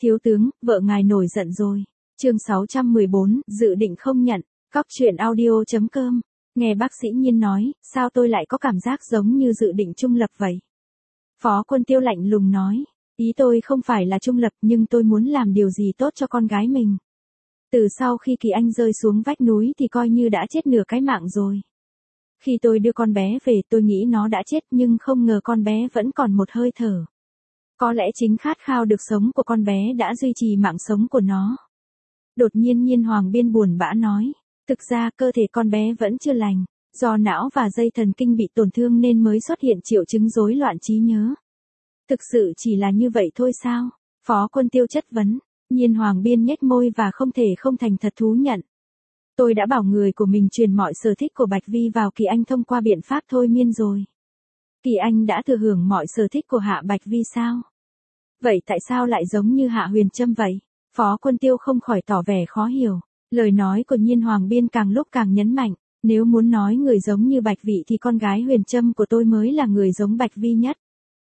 Thiếu tướng, vợ ngài nổi giận rồi. Chương 614, dự định không nhận. Cóc truyện audio.com. Nghe bác sĩ Nhiên nói, sao tôi lại có cảm giác giống như dự định trung lập vậy? Phó Quân Tiêu lạnh lùng nói, ý tôi không phải là trung lập nhưng tôi muốn làm điều gì tốt cho con gái mình. Từ sau khi Kỳ Anh rơi xuống vách núi thì coi như đã chết nửa cái mạng rồi. Khi tôi đưa con bé về tôi nghĩ nó đã chết nhưng không ngờ con bé vẫn còn một hơi thở. Có lẽ chính khát khao được sống của con bé đã duy trì mạng sống của nó. Đột nhiên Nhiên Hoàng Biên buồn bã nói, thực ra cơ thể con bé vẫn chưa lành, do não và dây thần kinh bị tổn thương nên mới xuất hiện triệu chứng rối loạn trí nhớ. Thực sự chỉ là như vậy thôi sao? Phó Quân Tiêu chất vấn. Nhiên Hoàng Biên nhếch môi và không thể không thành thật thú nhận. Tôi đã bảo người của mình truyền mọi sở thích của Bạch Vi vào Kỳ Anh thông qua biện pháp thôi miên rồi. Kỳ Anh đã thừa hưởng mọi sở thích của Hạ Bạch Vi sao? Vậy tại sao lại giống như Hạ Huyền Trâm vậy? Phó Quân Tiêu không khỏi tỏ vẻ khó hiểu. Lời nói của Nhiên Hoàng Biên càng lúc càng nhấn mạnh. Nếu muốn nói người giống như Bạch Vi thì con gái Huyền Trâm của tôi mới là người giống Bạch Vi nhất.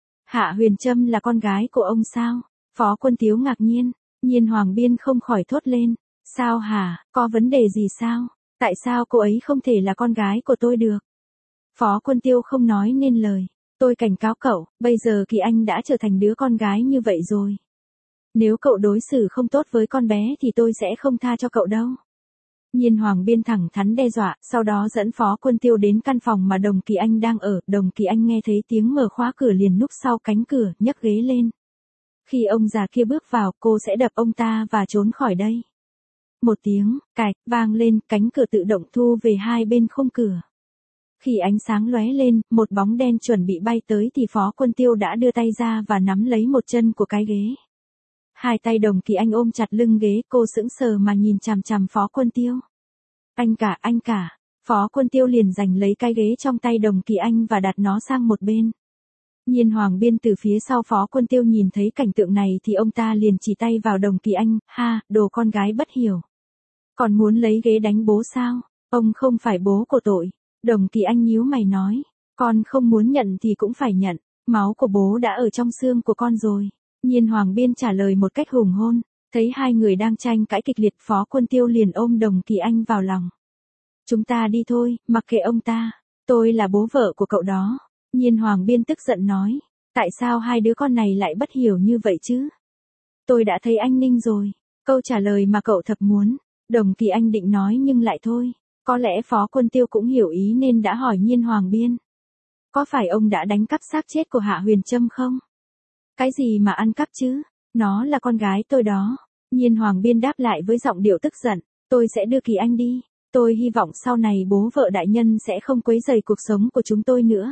Hạ Huyền Trâm là con gái của ông sao? Phó Quân Tiêu ngạc nhiên. Nhiên Hoàng Biên không khỏi thốt lên. Sao hả, có vấn đề gì sao? Tại sao cô ấy không thể là con gái của tôi được? Phó Quân Tiêu không nói nên lời. Tôi cảnh cáo cậu, bây giờ Kỳ Anh đã trở thành đứa con gái như vậy rồi. Nếu cậu đối xử không tốt với con bé thì tôi sẽ không tha cho cậu đâu. Nhiên Hoàng Biên thẳng thắn đe dọa, sau đó dẫn Phó Quân Tiêu đến căn phòng mà Đồng Kỳ Anh đang ở. Đồng Kỳ Anh nghe thấy tiếng mở khóa cửa liền núp sau cánh cửa, nhấc ghế lên. Khi ông già kia bước vào, cô sẽ đập ông ta và trốn khỏi đây. Một tiếng, cạch, vang lên, cánh cửa tự động thu về hai bên khung cửa. Khi ánh sáng lóe lên, một bóng đen chuẩn bị bay tới thì Phó Quân Tiêu đã đưa tay ra và nắm lấy một chân của cái ghế. Hai tay Đồng Kỳ Anh ôm chặt lưng ghế, cô sững sờ mà nhìn chằm chằm Phó Quân Tiêu. Anh cả. Phó Quân Tiêu liền giành lấy cái ghế trong tay Đồng Kỳ Anh và đặt nó sang một bên. Nhiên Hoàng Biên từ phía sau Phó Quân Tiêu nhìn thấy cảnh tượng này thì ông ta liền chỉ tay vào Đồng Kỳ Anh, ha, đồ con gái bất hiểu. Còn muốn lấy ghế đánh bố sao? Ông không phải bố của tội. Đồng Kỳ Anh nhíu mày nói, con không muốn nhận thì cũng phải nhận, máu của bố đã ở trong xương của con rồi. Nhiên Hoàng Biên trả lời một cách hùng hôn, thấy hai người đang tranh cãi kịch liệt Phó Quân Tiêu liền ôm Đồng Kỳ Anh vào lòng. Chúng ta đi thôi, mặc kệ ông ta, tôi là bố vợ của cậu đó. Nhiên Hoàng Biên tức giận nói, tại sao hai đứa con này lại bất hiểu như vậy chứ? Tôi đã thấy anh Ninh rồi, câu trả lời mà cậu thật muốn. Đồng Kỳ Anh định nói nhưng lại thôi. Có lẽ Phó Quân Tiêu cũng hiểu ý nên đã hỏi Nhiên Hoàng Biên. Có phải ông đã đánh cắp xác chết của Hạ Huyền Trâm không? Cái gì mà ăn cắp chứ? Nó là con gái tôi đó. Nhiên Hoàng Biên đáp lại với giọng điệu tức giận. Tôi sẽ đưa Kỳ Anh đi. Tôi hy vọng sau này bố vợ đại nhân sẽ không quấy rầy cuộc sống của chúng tôi nữa.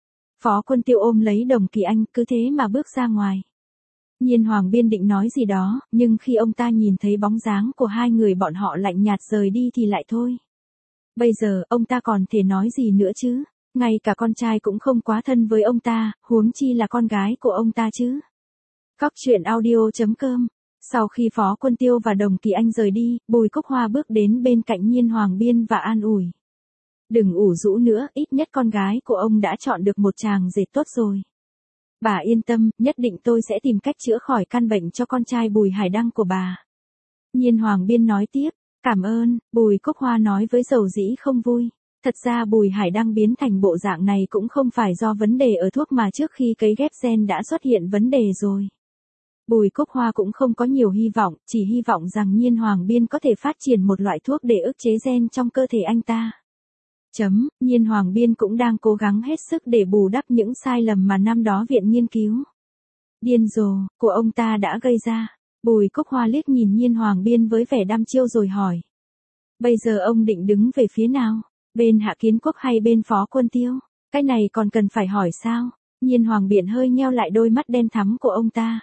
Phó Quân Tiêu ôm lấy Đồng Kỳ Anh cứ thế mà bước ra ngoài. Nhiên Hoàng Biên định nói gì đó, nhưng khi ông ta nhìn thấy bóng dáng của hai người bọn họ lạnh nhạt rời đi thì lại thôi. Bây giờ, ông ta còn thể nói gì nữa chứ? Ngay cả con trai cũng không quá thân với ông ta, huống chi là con gái của ông ta chứ. Cóc truyện audio.com. Sau khi Phó Quân Tiêu và Đồng Kỳ Anh rời đi, Bùi Cúc Hoa bước đến bên cạnh Nhiên Hoàng Biên và an ủi. Đừng ủ rũ nữa, ít nhất con gái của ông đã chọn được một chàng rể tốt rồi. Bà yên tâm, nhất định tôi sẽ tìm cách chữa khỏi căn bệnh cho con trai Bùi Hải Đăng của bà. Nhiên Hoàng Biên nói tiếp, cảm ơn, Bùi Cúc Hoa nói với dầu dĩ không vui. Thật ra Bùi Hải Đăng biến thành bộ dạng này cũng không phải do vấn đề ở thuốc mà trước khi cấy ghép gen đã xuất hiện vấn đề rồi. Bùi Cúc Hoa cũng không có nhiều hy vọng, chỉ hy vọng rằng Nhiên Hoàng Biên có thể phát triển một loại thuốc để ức chế gen trong cơ thể anh ta. Nhiên Hoàng Biên cũng đang cố gắng hết sức để bù đắp những sai lầm mà năm đó viện nghiên cứu điên rồ của ông ta đã gây ra. Bùi Cúc Hoa liếc nhìn Nhiên Hoàng Biên với vẻ đăm chiêu rồi hỏi. Bây giờ ông định đứng về phía nào? Bên Hạ Kiến Quốc hay bên Phó Quân Tiêu? Cái này còn cần phải hỏi sao? Nhiên Hoàng Biên hơi nheo lại đôi mắt đen thắm của ông ta.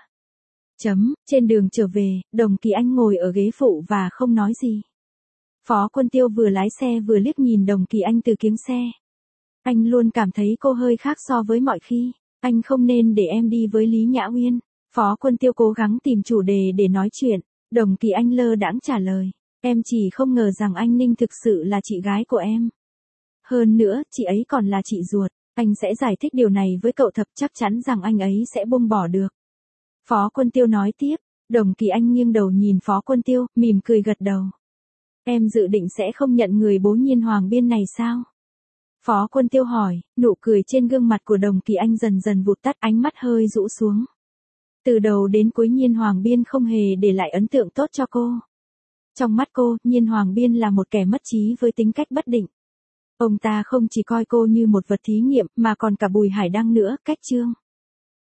Trên đường trở về, Đồng Kỳ Anh ngồi ở ghế phụ và không nói gì. Phó Quân Tiêu vừa lái xe vừa liếc nhìn Đồng Kỳ Anh từ kiếng xe. Anh luôn cảm thấy cô hơi khác so với mọi khi. Anh không nên để em đi với Lý Nhã Uyên. Phó Quân Tiêu cố gắng tìm chủ đề để nói chuyện. Đồng Kỳ Anh lơ đãng trả lời. Em chỉ không ngờ rằng anh Ninh thực sự là chị gái của em. Hơn nữa, chị ấy còn là chị ruột. Anh sẽ giải thích điều này với cậu Thập, chắc chắn rằng anh ấy sẽ buông bỏ được. Phó Quân Tiêu nói tiếp. Đồng Kỳ Anh nghiêng đầu nhìn Phó Quân Tiêu, mỉm cười gật đầu. Em dự định sẽ không nhận người bố Nhiên Hoàng Biên này sao? Phó Quân Tiêu hỏi, nụ cười trên gương mặt của Đồng Kỳ Anh dần dần vụt tắt, ánh mắt hơi rũ xuống. Từ đầu đến cuối Nhiên Hoàng Biên không hề để lại ấn tượng tốt cho cô. Trong mắt cô, Nhiên Hoàng Biên là một kẻ mất trí với tính cách bất định. Ông ta không chỉ coi cô như một vật thí nghiệm mà còn cả Bùi Hải Đăng nữa, cách Trương